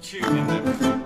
tune in there.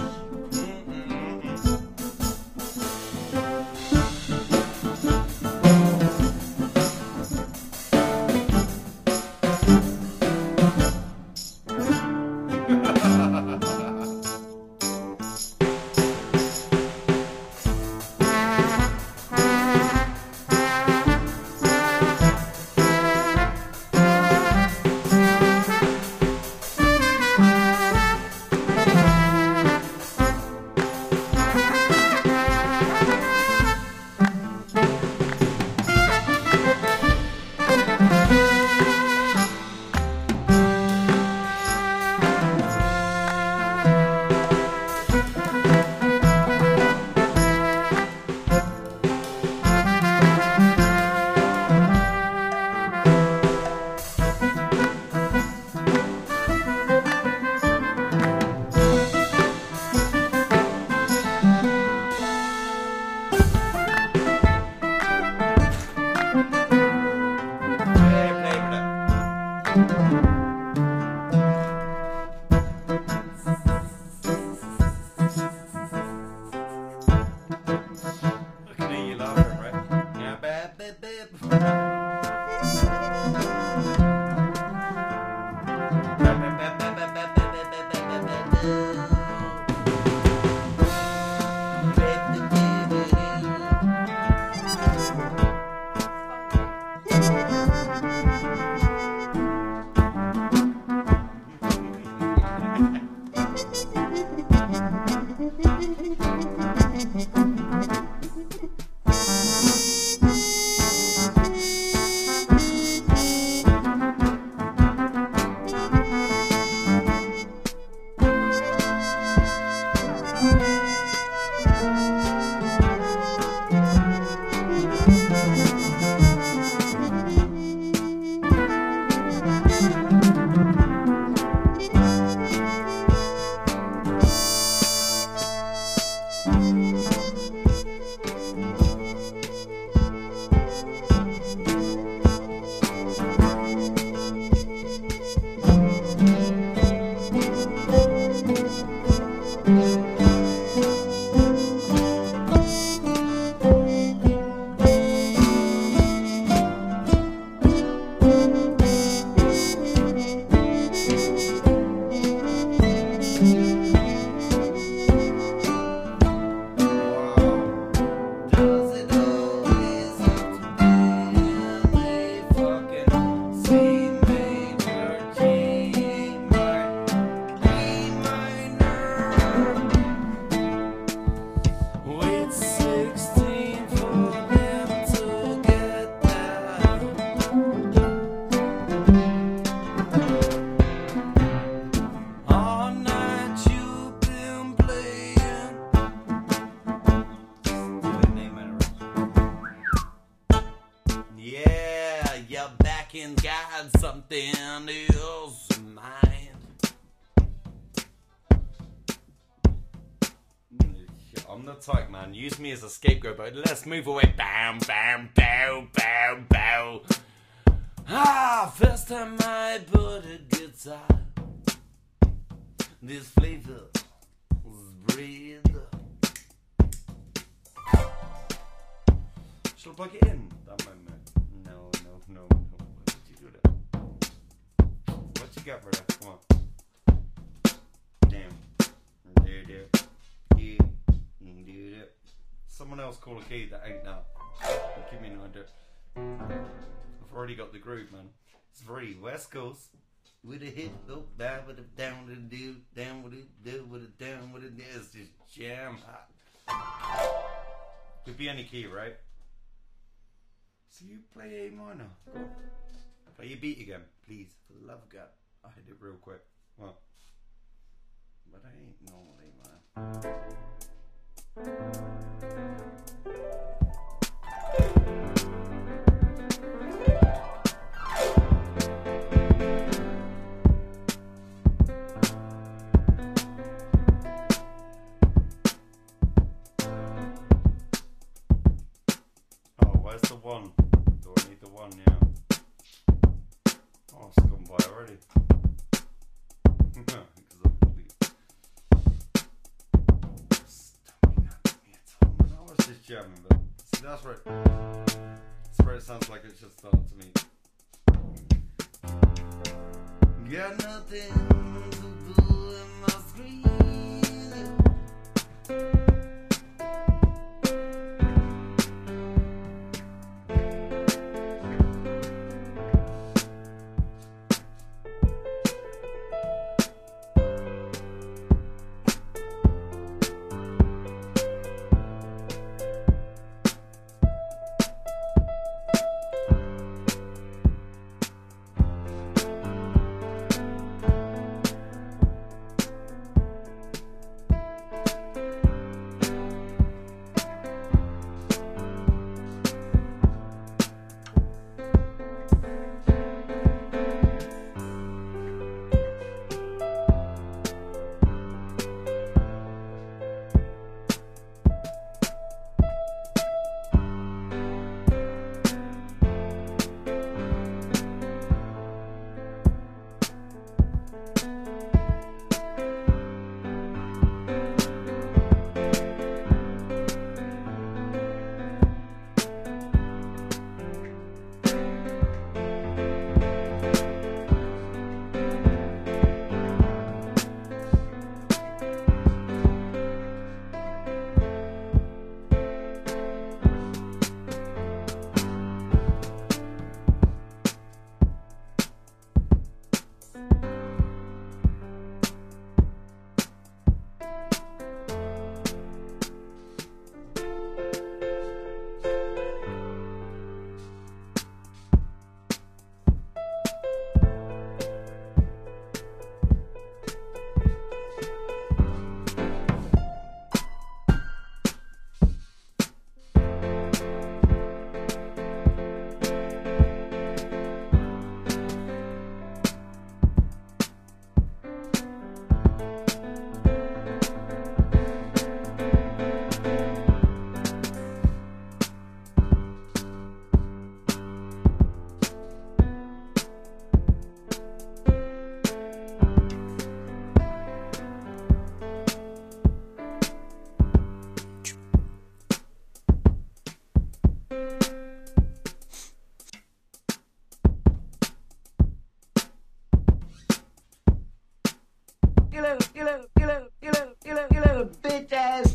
Got something else in mind. I'm the type, man. Use me as a scapegoat, but let's move away. Bam, bam, bow, bow, bow. First time I bought a guitar, this flavor was breathe. Shall I plug it in? That moment. No. What you got, brother? Come on. Damn. Someone else call a key that ain't that. Give me an idea. I've already got the groove, man. It's very West Coast. With a hit, go back with a down with a do, down with it, do with it, down with it. It's just jam hot. Could be any key, right? So you play A minor. Go on. Play your beat again, please. For the love of God. I hit it real quick. Well, but I ain't normally, man. Oh, where's the one? Do I need the one? Yeah. Oh, it's gone by already. jamming, but see, that's where it sounds like it's just started to me. Got nothing to do in my screen. You little bitch ass.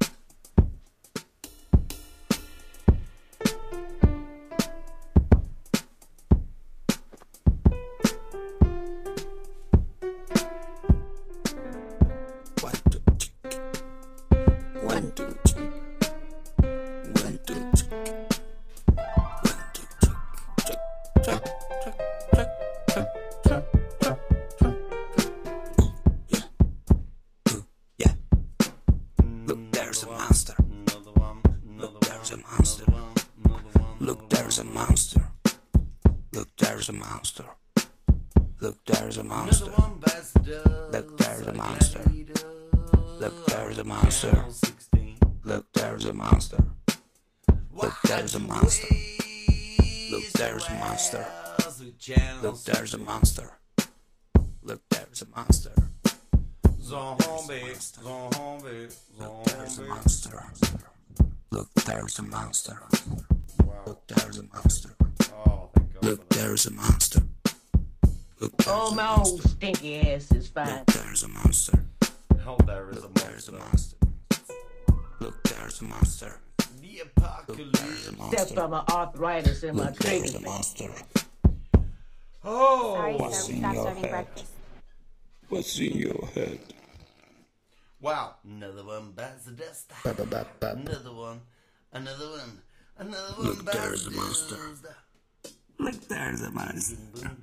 Oh, my old stinky ass is fine. Look, there's a monster. Oh, there is a monster. Look, there's a monster. The apocalypse. Except for my arthritis in my crazy monster. Oh, sorry, sir. We stopped serving breakfast. What's in your head? Wow, another one bites the dust. Another one. Look, there's a monster. Look, there's a monster.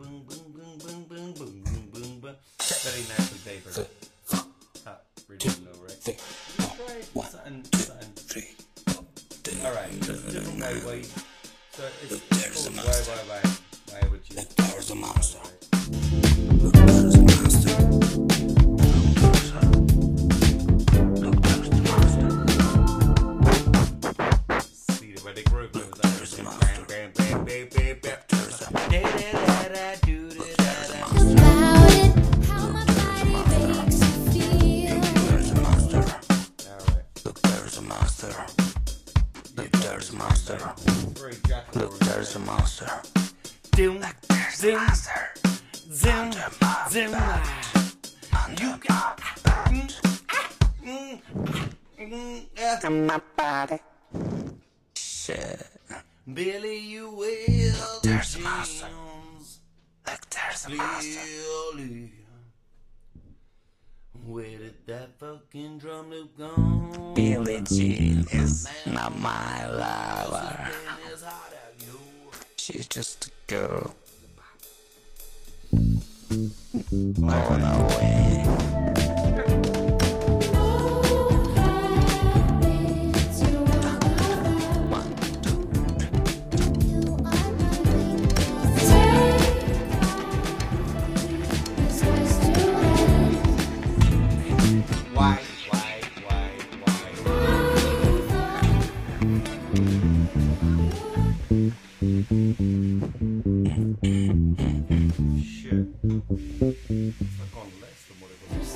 Very nicely papered. Really low, right? Something. Alright, there's a different way. So it's called why would you? Look, there's a monster. Look, there's a monster. Look, there's a monster. See the way they groove goes. There's a monster. Look, there's a monster. Very jackal. Look, there's a monster. Doom, There's a zoom, monster. zoom, my zoom. You got my body. Shit. Billy, you will. There's a monster. Look, there's a monster. Billy. Where did that fucking drum loop go? Billie Jean is not my lover. It's hot out, yo. She's just a girl. All the way. One, two, Why? Shit. I've gone less than what it was.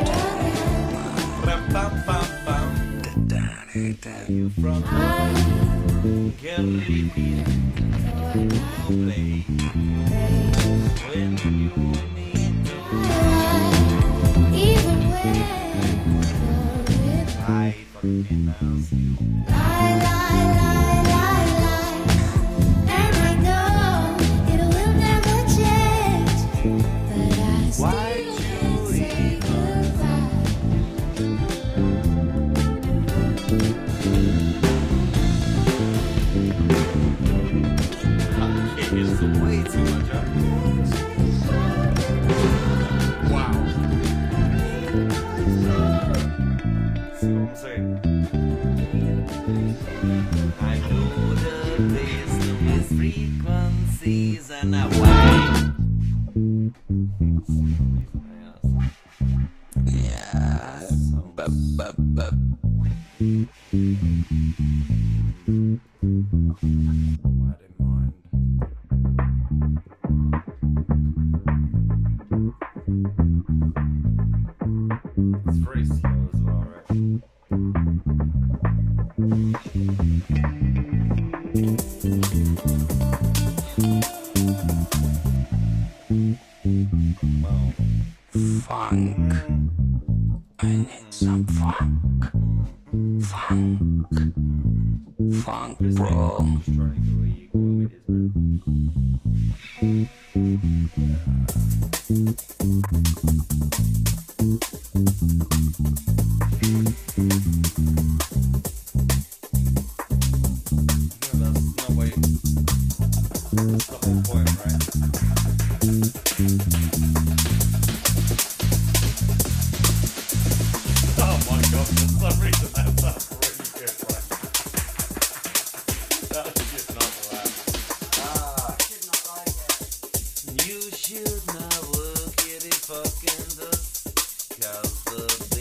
Ram-bam-bam-bam. You from Caribbean. Play when you need to. I fucking ask you. It's way too much, huh? Wow. See what I'm saying? I know the wisdom is frequencies and I yeah. I didn't mind. It's very slow as well, right? Wow. Funk. I need some funk. Funk. Funk, bro. I'm just trying to go where you go with this, bro. No, that's not why. That's the whole point, right? Oh my god, for some reason that sounds really good, right? That should not laugh. You should not look at it fucking the cause the